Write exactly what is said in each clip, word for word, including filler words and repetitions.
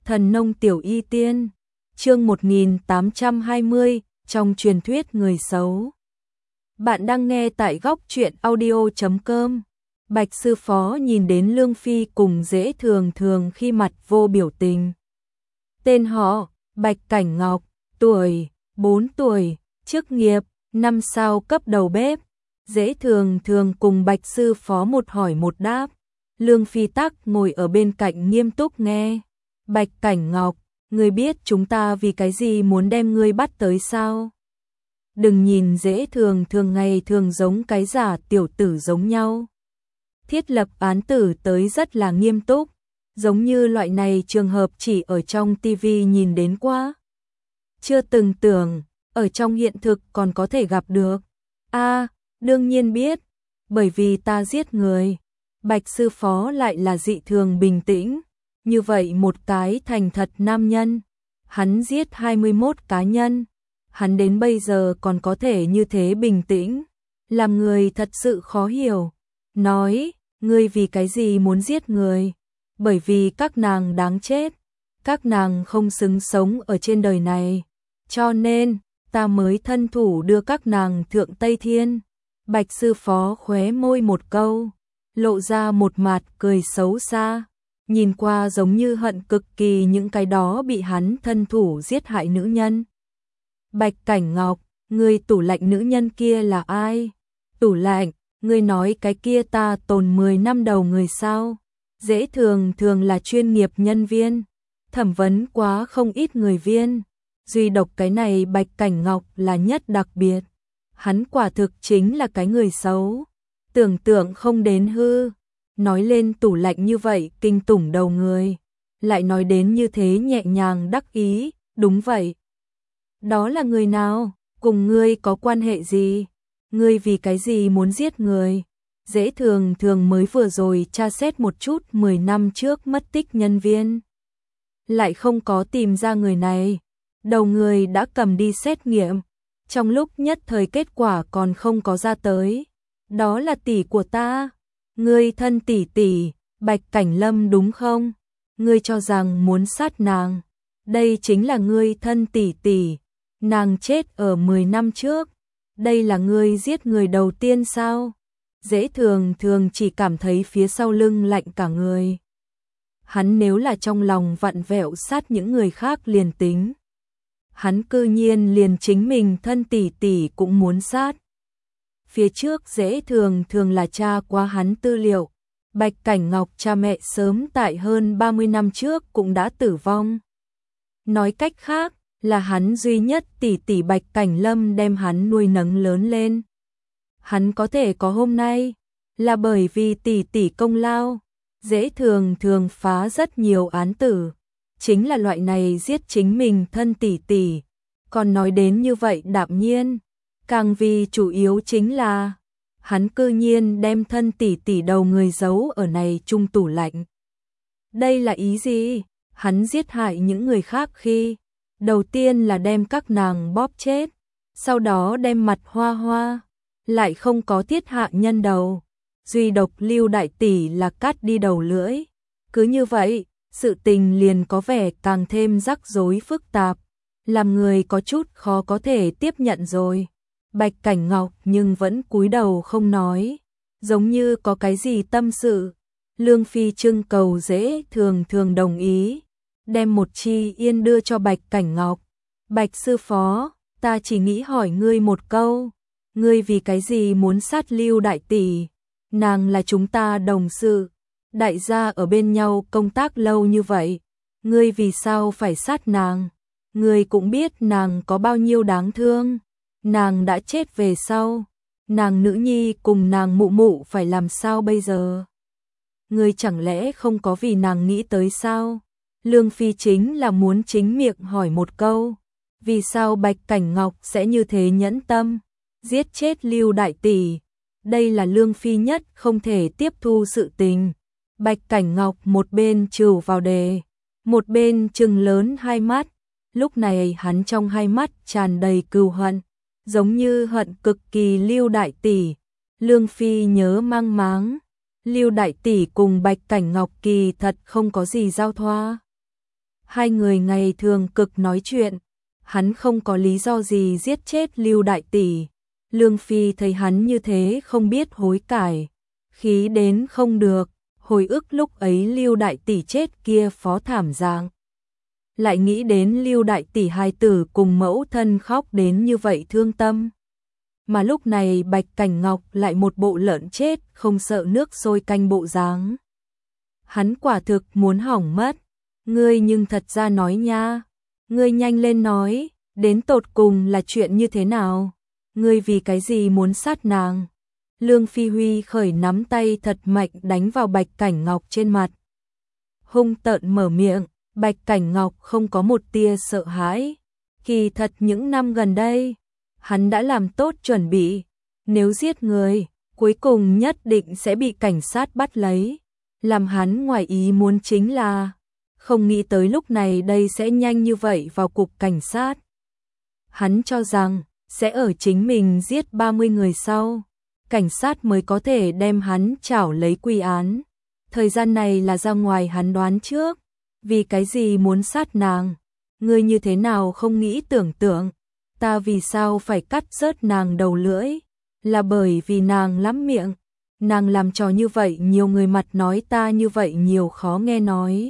Thần nông tiểu y tiên, chương một nghìn tám trăm hai mươi, trong truyền thuyết người xấu. Bạn đang nghe tại góc truyện audio chấm com. Bạch sư phó nhìn đến Lương Phi cùng Dễ Thường Thường khi mặt vô biểu tình. Tên họ, Bạch Cảnh Ngọc, tuổi, bốn tuổi, chức nghiệp, năm sao cấp đầu bếp. Dễ Thường Thường cùng Bạch sư phó một hỏi một đáp. Lương Phi tắc ngồi ở bên cạnh nghiêm túc nghe. Bạch Cảnh Ngọc, ngươi biết chúng ta vì cái gì muốn đem ngươi bắt tới sao? Đừng nhìn Dễ Thường Thường ngày thường giống cái giả tiểu tử giống nhau. Thiết lập án tử tới rất là nghiêm túc, giống như loại này trường hợp chỉ ở trong tivi nhìn đến quá. Chưa từng tưởng, ở trong hiện thực còn có thể gặp được. A, à, đương nhiên biết, bởi vì ta giết người. Bạch sư phó lại là dị thường bình tĩnh, như vậy một cái thành thật nam nhân, hắn giết hai mươi mốt cá nhân, hắn đến bây giờ còn có thể như thế bình tĩnh, làm người thật sự khó hiểu. Nói, ngươi vì cái gì muốn giết người? Bởi vì các nàng đáng chết, các nàng không xứng sống ở trên đời này, cho nên ta mới thân thủ đưa các nàng thượng Tây Thiên. Bạch sư phó khóe môi một câu, lộ ra một mặt cười xấu xa, nhìn qua giống như hận cực kỳ những cái đó bị hắn thân thủ giết hại nữ nhân. Bạch Cảnh Ngọc, ngươi tủ lạnh nữ nhân kia là ai? Tủ lạnh, ngươi nói cái kia ta tồn mười năm đầu người sao? Dễ Thường Thường là chuyên nghiệp nhân viên, thẩm vấn quá không ít người viên, duy độc cái này Bạch Cảnh Ngọc là nhất đặc biệt. Hắn quả thực chính là cái người xấu, tưởng tượng không đến hư. Nói lên tủ lạnh như vậy kinh tủng đầu người, lại nói đến như thế nhẹ nhàng đắc ý. Đúng vậy. Đó là người nào? Cùng ngươi có quan hệ gì? Ngươi vì cái gì muốn giết người? Dễ Thường Thường mới vừa rồi tra xét một chút mười năm trước mất tích nhân viên, lại không có tìm ra người này. Đầu người đã cầm đi xét nghiệm, trong lúc nhất thời kết quả còn không có ra tới. Đó là tỷ của ta. Ngươi thân tỷ tỷ, Bạch Cảnh Lâm đúng không? Ngươi cho rằng muốn sát nàng, đây chính là ngươi thân tỷ tỷ, nàng chết ở mười năm trước, đây là ngươi giết người đầu tiên sao? Dễ Thường Thường chỉ cảm thấy phía sau lưng lạnh cả người. Hắn nếu là trong lòng vặn vẹo sát những người khác liền tính, hắn cư nhiên liền chính mình thân tỷ tỷ cũng muốn sát. Phía trước Dễ Thường Thường là cha qua hắn tư liệu, Bạch Cảnh Ngọc cha mẹ sớm tại hơn ba mươi năm trước cũng đã tử vong. Nói cách khác, là hắn duy nhất tỷ tỷ Bạch Cảnh Lâm đem hắn nuôi nấng lớn lên. Hắn có thể có hôm nay, là bởi vì tỷ tỷ công lao. Dễ Thường Thường phá rất nhiều án tử, chính là loại này giết chính mình thân tỷ tỷ. Còn nói đến như vậy đạm nhiên, càng vì chủ yếu chính là hắn cư nhiên đem thân tỷ tỷ đầu người giấu ở này chung tủ lạnh. Đây là ý gì? Hắn giết hại những người khác khi đầu tiên là đem các nàng bóp chết, sau đó đem mặt hoa hoa, lại không có thiết hạ nhân đầu, duy độc Lưu đại tỷ là cắt đi đầu lưỡi. Cứ như vậy, sự tình liền có vẻ càng thêm rắc rối phức tạp, làm người có chút khó có thể tiếp nhận rồi. Bạch Cảnh Ngọc nhưng vẫn cúi đầu không nói, giống như có cái gì tâm sự. Lương Phi trưng cầu Dễ Thường Thường đồng ý, đem một chi yên đưa cho Bạch Cảnh Ngọc. Bạch sư phó, ta chỉ nghĩ hỏi ngươi một câu, ngươi vì cái gì muốn sát Lưu đại tỷ? Nàng là chúng ta đồng sự, đại gia ở bên nhau công tác lâu như vậy, ngươi vì sao phải sát nàng? Ngươi cũng biết nàng có bao nhiêu đáng thương. Nàng đã chết về sau, nàng nữ nhi cùng nàng mụ mụ phải làm sao bây giờ? Ngươi chẳng lẽ không có vì nàng nghĩ tới sao? Lương Phi chính là muốn chính miệng hỏi một câu, vì sao Bạch Cảnh Ngọc sẽ như thế nhẫn tâm giết chết Lưu đại tỷ? Đây là Lương Phi nhất không thể tiếp thu sự tình. Bạch Cảnh Ngọc một bên trừu vào đề, một bên trừng lớn hai mắt, lúc này hắn trong hai mắt tràn đầy cừu hận, giống như hận cực kỳ Lưu đại tỷ. Lương Phi nhớ mang máng, Lưu đại tỷ cùng Bạch Cảnh Ngọc kỳ thật không có gì giao thoa. Hai người ngày thường cực nói chuyện, hắn không có lý do gì giết chết Lưu đại tỷ. Lương Phi thấy hắn như thế không biết hối cải, khí đến không được, hồi ức lúc ấy Lưu đại tỷ chết kia phó thảm dạng. Lại nghĩ đến Lưu đại tỷ hài tử cùng mẫu thân khóc đến như vậy thương tâm. Mà lúc này Bạch Cảnh Ngọc lại một bộ lợn chết không sợ nước sôi canh bộ dáng. Hắn quả thực muốn hỏng mất. Ngươi nhưng thật ra nói nha. Ngươi nhanh lên nói, đến tột cùng là chuyện như thế nào? Ngươi vì cái gì muốn sát nàng? Lương Phi Huy khởi nắm tay thật mạnh đánh vào Bạch Cảnh Ngọc trên mặt. Hung tợn mở miệng, Bạch Cảnh Ngọc không có một tia sợ hãi. Kỳ thật những năm gần đây, hắn đã làm tốt chuẩn bị. Nếu giết người, cuối cùng nhất định sẽ bị cảnh sát bắt lấy. Làm hắn ngoài ý muốn chính là không nghĩ tới lúc này đây sẽ nhanh như vậy vào cục cảnh sát. Hắn cho rằng sẽ ở chính mình giết ba mươi người sau, cảnh sát mới có thể đem hắn trảo lấy quy án. Thời gian này là ra ngoài hắn đoán trước. Vì cái gì muốn sát nàng? Ngươi như thế nào không nghĩ tưởng tượng? Ta vì sao phải cắt rớt nàng đầu lưỡi? Là bởi vì nàng lắm miệng. Nàng làm trò như vậy nhiều người mặt nói ta như vậy nhiều khó nghe nói.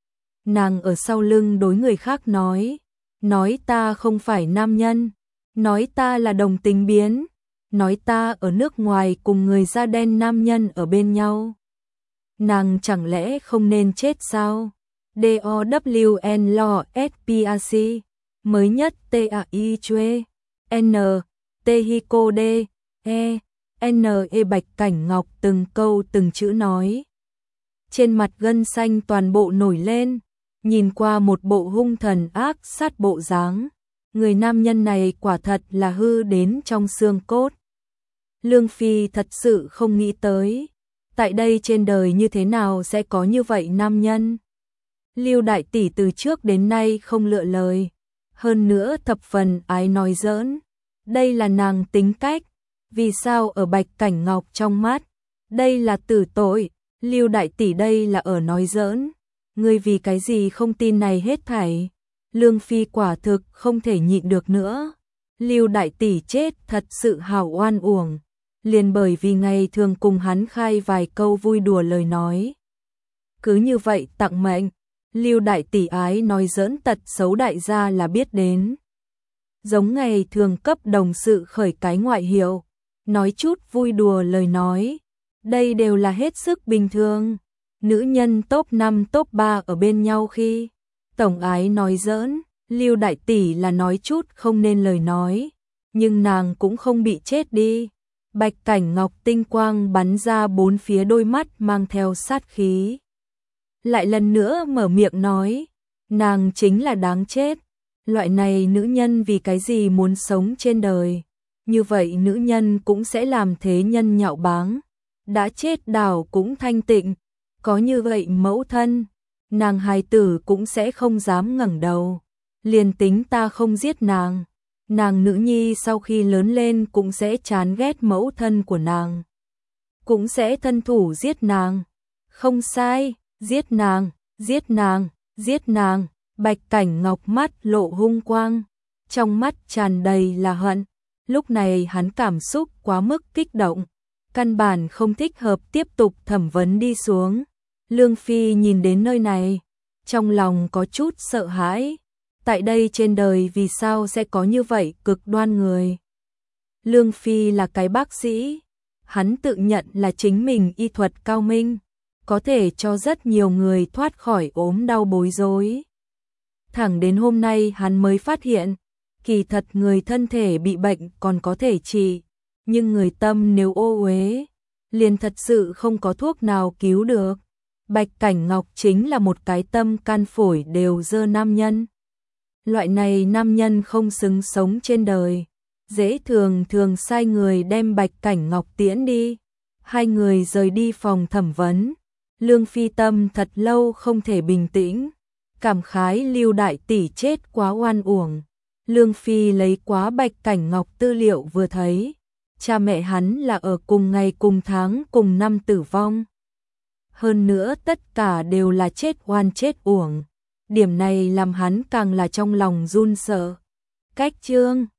Nàng ở sau lưng đối người khác nói. Nói ta không phải nam nhân. Nói ta là đồng tính biến. Nói ta ở nước ngoài cùng người da đen nam nhân ở bên nhau. Nàng chẳng lẽ không nên chết sao? D O W N L O S P A C mới nhất T A I Chue N T Hi cô D E N E Bạch Cảnh Ngọc từng câu từng chữ nói. Trên mặt gân xanh toàn bộ nổi lên, nhìn qua một bộ hung thần ác sát bộ dáng. Người nam nhân này quả thật là hư đến trong xương cốt. Lương Phi thật sự không nghĩ tới, tại đây trên đời như thế nào sẽ có như vậy nam nhân. Lưu đại tỷ từ trước đến nay không lựa lời, hơn nữa thập phần ái nói giỡn. Đây là nàng tính cách, vì sao ở Bạch Cảnh Ngọc trong mắt, đây là tử tội, Lưu đại tỷ đây là ở nói giỡn. Ngươi vì cái gì không tin này hết thảy? Lương Phi quả thực không thể nhịn được nữa. Lưu đại tỷ chết thật sự hào oan uổng, liền bởi vì ngày thường cùng hắn khai vài câu vui đùa lời nói. Cứ như vậy tặng mệnh. Lưu đại tỷ ái nói giỡn tật xấu đại gia là biết đến. Giống ngày thường cấp đồng sự khởi cái ngoại hiệu, nói chút vui đùa lời nói. Đây đều là hết sức bình thường. Nữ nhân top năm top ba ở bên nhau khi tổng ái nói giỡn, Lưu đại tỷ là nói chút không nên lời nói, nhưng nàng cũng không bị chết đi. Bạch Cảnh Ngọc tinh quang bắn ra bốn phía, đôi mắt mang theo sát khí. Lại lần nữa mở miệng nói, nàng chính là đáng chết. Loại này nữ nhân vì cái gì muốn sống trên đời? Như vậy nữ nhân cũng sẽ làm thế nhân nhạo báng. Đã chết đảo cũng thanh tịnh, có như vậy mẫu thân, nàng hài tử cũng sẽ không dám ngẩng đầu. Liền tính ta không giết nàng, nàng nữ nhi sau khi lớn lên cũng sẽ chán ghét mẫu thân của nàng, cũng sẽ thân thủ giết nàng. Không sai, giết nàng, giết nàng, giết nàng. Bạch Cảnh Ngọc mắt lộ hung quang, trong mắt tràn đầy là hận. Lúc này hắn cảm xúc quá mức kích động, căn bản không thích hợp tiếp tục thẩm vấn đi xuống. Lương Phi nhìn đến nơi này, trong lòng có chút sợ hãi. Tại đây trên đời vì sao sẽ có như vậy cực đoan người? Lương Phi là cái bác sĩ, hắn tự nhận là chính mình y thuật cao minh, có thể cho rất nhiều người thoát khỏi ốm đau bối rối. Thẳng đến hôm nay hắn mới phát hiện, kỳ thật người thân thể bị bệnh còn có thể trị, nhưng người tâm nếu ô uế, liền thật sự không có thuốc nào cứu được. Bạch Cảnh Ngọc chính là một cái tâm can phổi đều dơ nam nhân. Loại này nam nhân không xứng sống trên đời, dễ thường thường sai người đem Bạch Cảnh Ngọc tiễn đi. Hai người rời đi phòng thẩm vấn. Lương Phi tâm thật lâu không thể bình tĩnh, cảm khái Lưu đại tỷ chết quá oan uổng. Lương Phi lấy quá Bạch Cảnh Ngọc tư liệu vừa thấy, cha mẹ hắn là ở cùng ngày cùng tháng cùng năm tử vong. Hơn nữa tất cả đều là chết oan chết uổng. điểm này làm hắn càng là trong lòng run sợ. Cách chương